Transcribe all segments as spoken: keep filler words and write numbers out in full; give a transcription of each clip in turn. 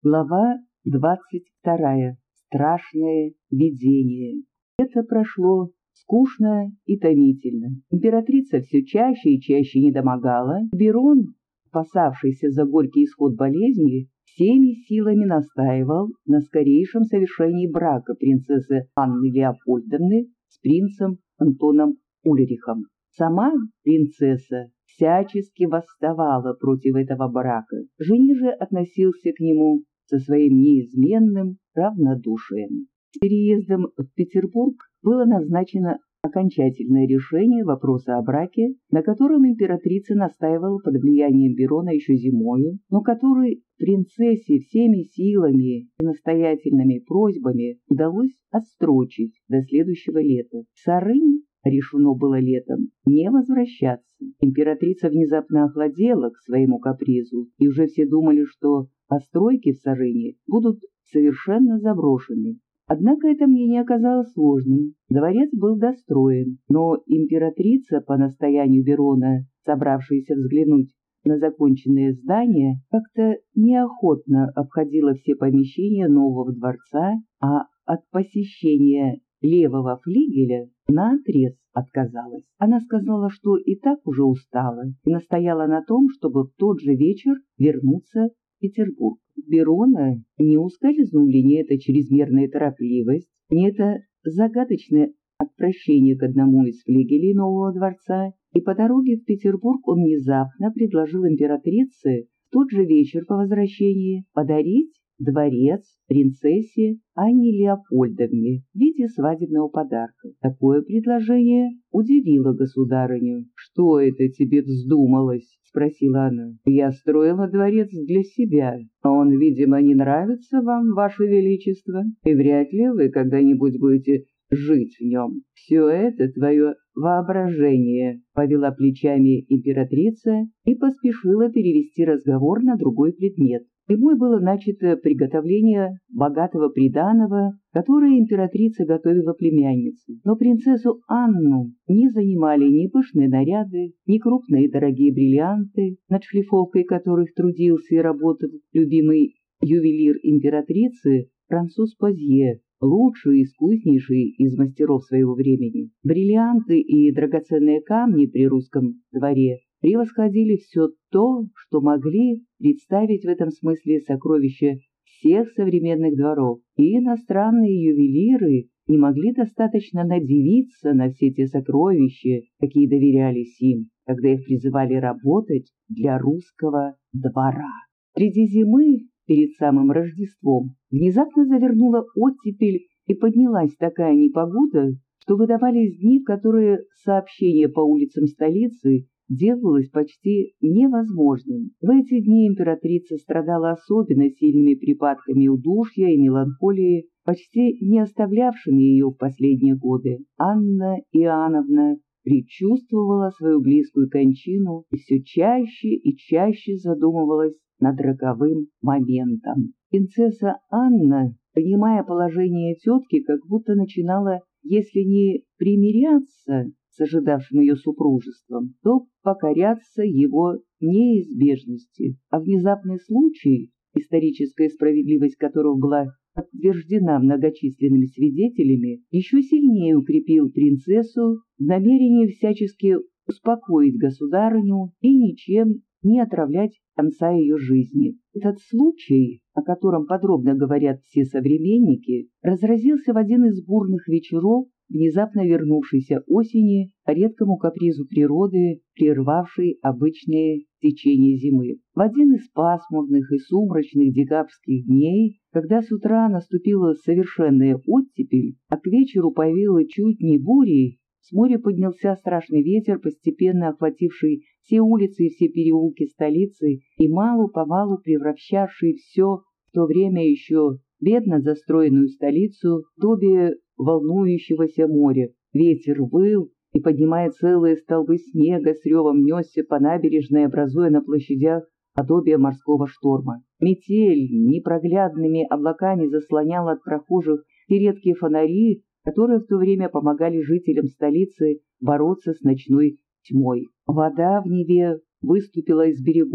Глава двадцать вторая. Страшное видение. Это прошло скучно и томительно. Императрица все чаще и чаще недомогала. Берон, опасавшийся за горький исход болезни, всеми силами настаивал на скорейшем совершении брака принцессы Анны Леопольдовны с принцем Антоном Ульрихом. Сама принцесса всячески восставала против этого брака. Жених же относился к нему со своим неизменным равнодушием. С переездом в Петербург было назначено окончательное решение вопроса о браке, на котором императрица настаивала под влиянием Берона еще зимою, но который принцессе всеми силами и настоятельными просьбами удалось отстрочить до следующего лета. В Сарынь решено было летом не возвращаться. Императрица внезапно охладела к своему капризу, и уже все думали, что постройки в Сарыне будут совершенно заброшены. Однако это мнение оказалось сложным. Дворец был достроен, но императрица, по настоянию Берона, собравшаяся взглянуть на законченное здание, как-то неохотно обходила все помещения нового дворца, а от посещения левого флигеля наотрез отказалась. Она сказала, что и так уже устала, и настояла на том, чтобы в тот же вечер вернуться в Петербург. Берона не ускользнули ни эта чрезмерная торопливость, ни это загадочное отвращение к одному из флигелей нового дворца, и по дороге в Петербург он внезапно предложил императрице в тот же вечер по возвращении подарить дворец принцессе Анне Леопольдовне в виде свадебного подарка. Такое предложение удивило государыню. «Что это тебе вздумалось?» — спросила она. «Я строила дворец для себя, а он, видимо, не нравится вам, ваше величество, и вряд ли вы когда-нибудь будете жить в нем. Все это твое воображение», — повела плечами императрица и поспешила перевести разговор на другой предмет. Зимой было начато приготовление богатого приданого, которое императрица готовила племяннице. Но принцессу Анну не занимали ни пышные наряды, ни крупные дорогие бриллианты, над шлифовкой которых трудился и работал любимый ювелир императрицы француз Позье, лучший и искуснейший из мастеров своего времени. Бриллианты и драгоценные камни при русском дворе превосходили все то, что могли представить в этом смысле сокровища всех современных дворов, и иностранные ювелиры не могли достаточно надивиться на все те сокровища, какие доверялись им, когда их призывали работать для русского двора. Среди зимы, перед самым Рождеством, внезапно завернула оттепель и поднялась такая непогода, что выдавались дни, в которые сообщение по улицам столицы делалось почти невозможным. В эти дни императрица страдала особенно сильными припадками удушья и меланхолии, почти не оставлявшими ее в последние годы. Анна Иоанновна предчувствовала свою близкую кончину и все чаще и чаще задумывалась над роковым моментом. Принцесса Анна, понимая положение тетки, как будто начинала, если не примиряться с ожидавшим ее супружеством, то покоряться его неизбежности. А внезапный случай, историческая справедливость которого была подтверждена многочисленными свидетелями, еще сильнее укрепил принцессу в намерении всячески успокоить государыню и ничем не отравлять конца ее жизни. Этот случай, о котором подробно говорят все современники, разразился в один из бурных вечеров внезапно вернувшейся осени, по редкому капризу природы, прервавшей обычное течение зимы. В один из пасмурных и сумрачных декабрьских дней, когда с утра наступила совершенная оттепель, а к вечеру повеяло чуть не бурей, с моря поднялся страшный ветер, постепенно охвативший все улицы и все переулки столицы и мало-помалу превращавший все в то время еще бедно застроенную столицу в подобие волнующегося моря. Ветер выл и, поднимая целые столбы снега, с ревом несся по набережной, образуя на площадях подобие морского шторма. Метель непроглядными облаками заслоняла от прохожих те редкие фонари, которые в то время помогали жителям столицы бороться с ночной тьмой. Вода в Неве выступила из берегов,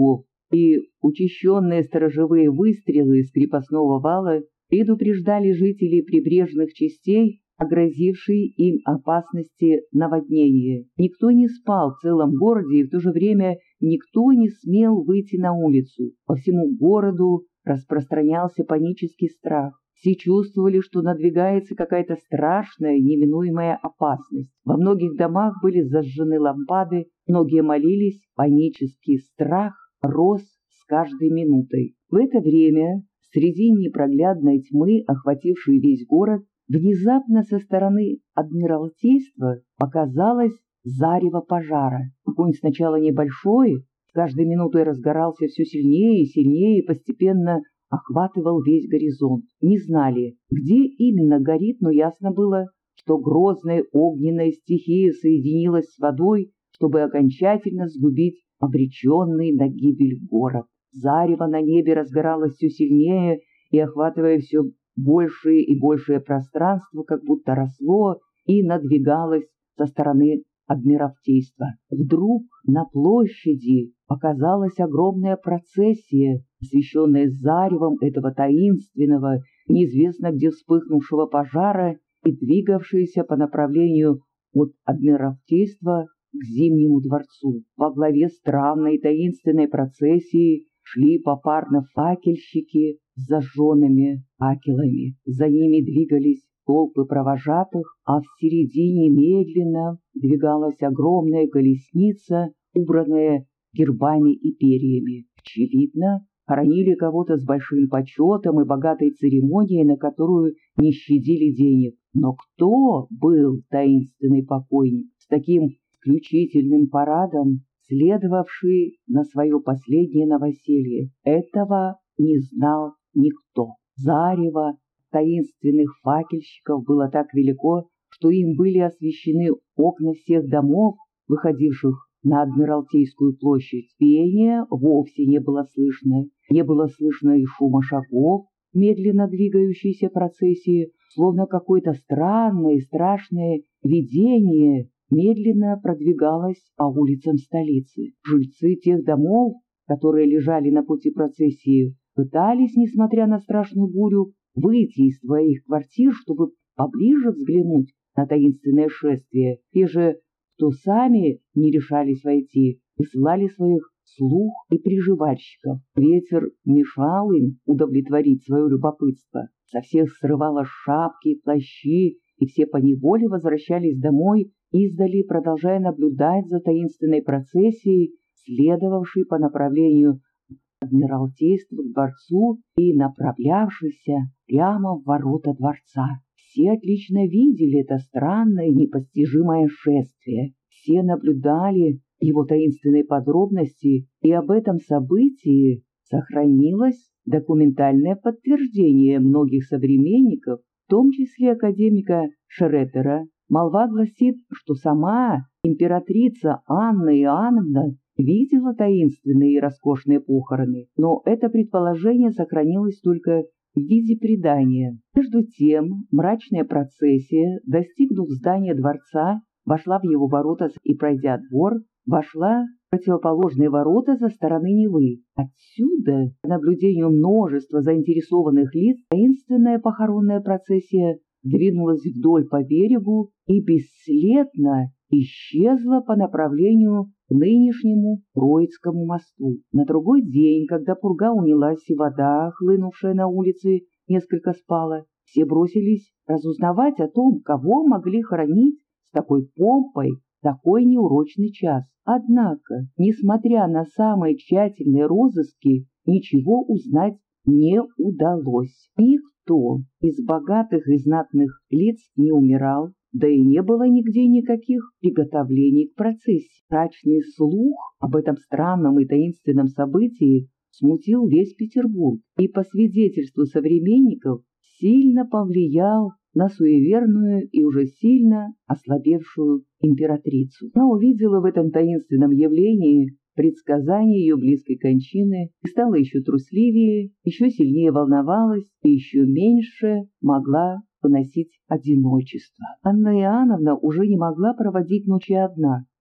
и учащенные сторожевые выстрелы из крепостного вала предупреждали жителей прибрежных частей о грозившей им опасности наводнения. Никто не спал в целом городе, и в то же время никто не смел выйти на улицу. По всему городу распространялся панический страх. Все чувствовали, что надвигается какая-то страшная, неминуемая опасность. Во многих домах были зажжены лампады, многие молились, панический страх рос с каждой минутой. В это время, среди непроглядной тьмы, охватившей весь город, внезапно со стороны Адмиралтейства показалось зарево пожара. Огонь сначала небольшой, с каждой минутой разгорался все сильнее и сильнее, и постепенно охватывал весь горизонт. Не знали, где именно горит, но ясно было, что грозная огненная стихия соединилась с водой, чтобы окончательно сгубить обреченный на гибель город. Зарево на небе разгоралось все сильнее и, охватывая все большее и большее пространство, как будто росло и надвигалось со стороны Адмиралтейства. Вдруг на площади показалась огромная процессия, освещенная заревом этого таинственного, неизвестно где вспыхнувшего пожара и двигавшаяся по направлению от Адмиралтейства к Зимнему дворцу. Во главе странной таинственной процессии шли попарно факельщики с зажженными факелами. За ними двигались толпы провожатых, а в середине медленно двигалась огромная колесница, убранная гербами и перьями. Очевидно, хоронили кого-то с большим почетом и богатой церемонией, на которую не щадили денег. Но кто был таинственный покойник с таким исключительным парадом, следовавший на свое последнее новоселье? Этого не знал никто. Зарево таинственных факельщиков было так велико, что им были освещены окна всех домов, выходивших на Адмиралтейскую площадь. Пения вовсе не было слышно. Не было слышно и шума шагов медленно двигающейся процессии, словно какое-то странное и страшное видение медленно продвигалось по улицам столицы. Жильцы тех домов, которые лежали на пути процессии, пытались, несмотря на страшную бурю, выйти из своих квартир, чтобы поближе взглянуть на таинственное шествие. Те же, кто сами не решались войти, высылали своих слуг и приживальщиков. Ветер мешал им удовлетворить свое любопытство. Со всех срывало шапки и плащи, и все поневоле возвращались домой, издали продолжая наблюдать за таинственной процессией, следовавшей по направлению Адмиралтейства к дворцу и направлявшейся прямо в ворота дворца. Все отлично видели это странное непостижимое шествие. Все наблюдали его таинственные подробности, и об этом событии сохранилось документальное подтверждение многих современников, в том числе академика Шреттера. Молва гласит, что сама императрица Анна Иоанновна видела таинственные и роскошные похороны, но это предположение сохранилось только в виде предания. Между тем, мрачная процессия, достигнув здания дворца, вошла в его ворота и, пройдя двор, вошла в противоположные ворота со стороны Невы. Отсюда, по наблюдению множества заинтересованных лиц, таинственная похоронная процессия двинулась вдоль по берегу и бесследно исчезла по направлению к нынешнему Троицкому мосту. На другой день, когда пурга унялась и вода, хлынувшая на улицы, несколько спала, все бросились разузнавать о том, кого могли хоронить с такой помпой в такой неурочный час. Однако, несмотря на самые тщательные розыски, ничего узнать не удалось. Никто из богатых и знатных лиц не умирал, да и не было нигде никаких приготовлений к процессии. Мрачный слух об этом странном и таинственном событии смутил весь Петербург и, по свидетельству современников, сильно повлиял на суеверную и уже сильно ослабевшую императрицу. Она увидела в этом таинственном явлении предсказание ее близкой кончины и стала еще трусливее, еще сильнее волновалась и еще меньше могла выносить одиночество. Анна Иоанновна уже не могла проводить ночи одна.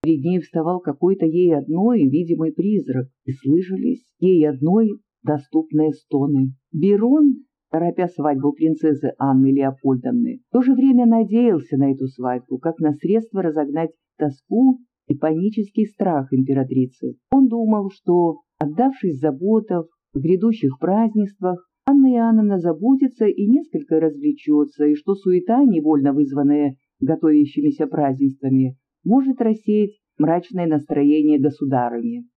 Перед ней вставал какой-то ей одной видимый призрак, и слышались ей одной доступные стоны. Берон, торопя свадьбу принцессы Анны Леопольдовны, в то же время надеялся на эту свадьбу, как на средство разогнать тоску и панический страх императрицы. Он думал, что, отдавшись заботам в грядущих празднествах, Анна Иоанновна забудется и несколько развлечется, и что суета, невольно вызванная готовящимися празднествами, может рассеять мрачное настроение государыни.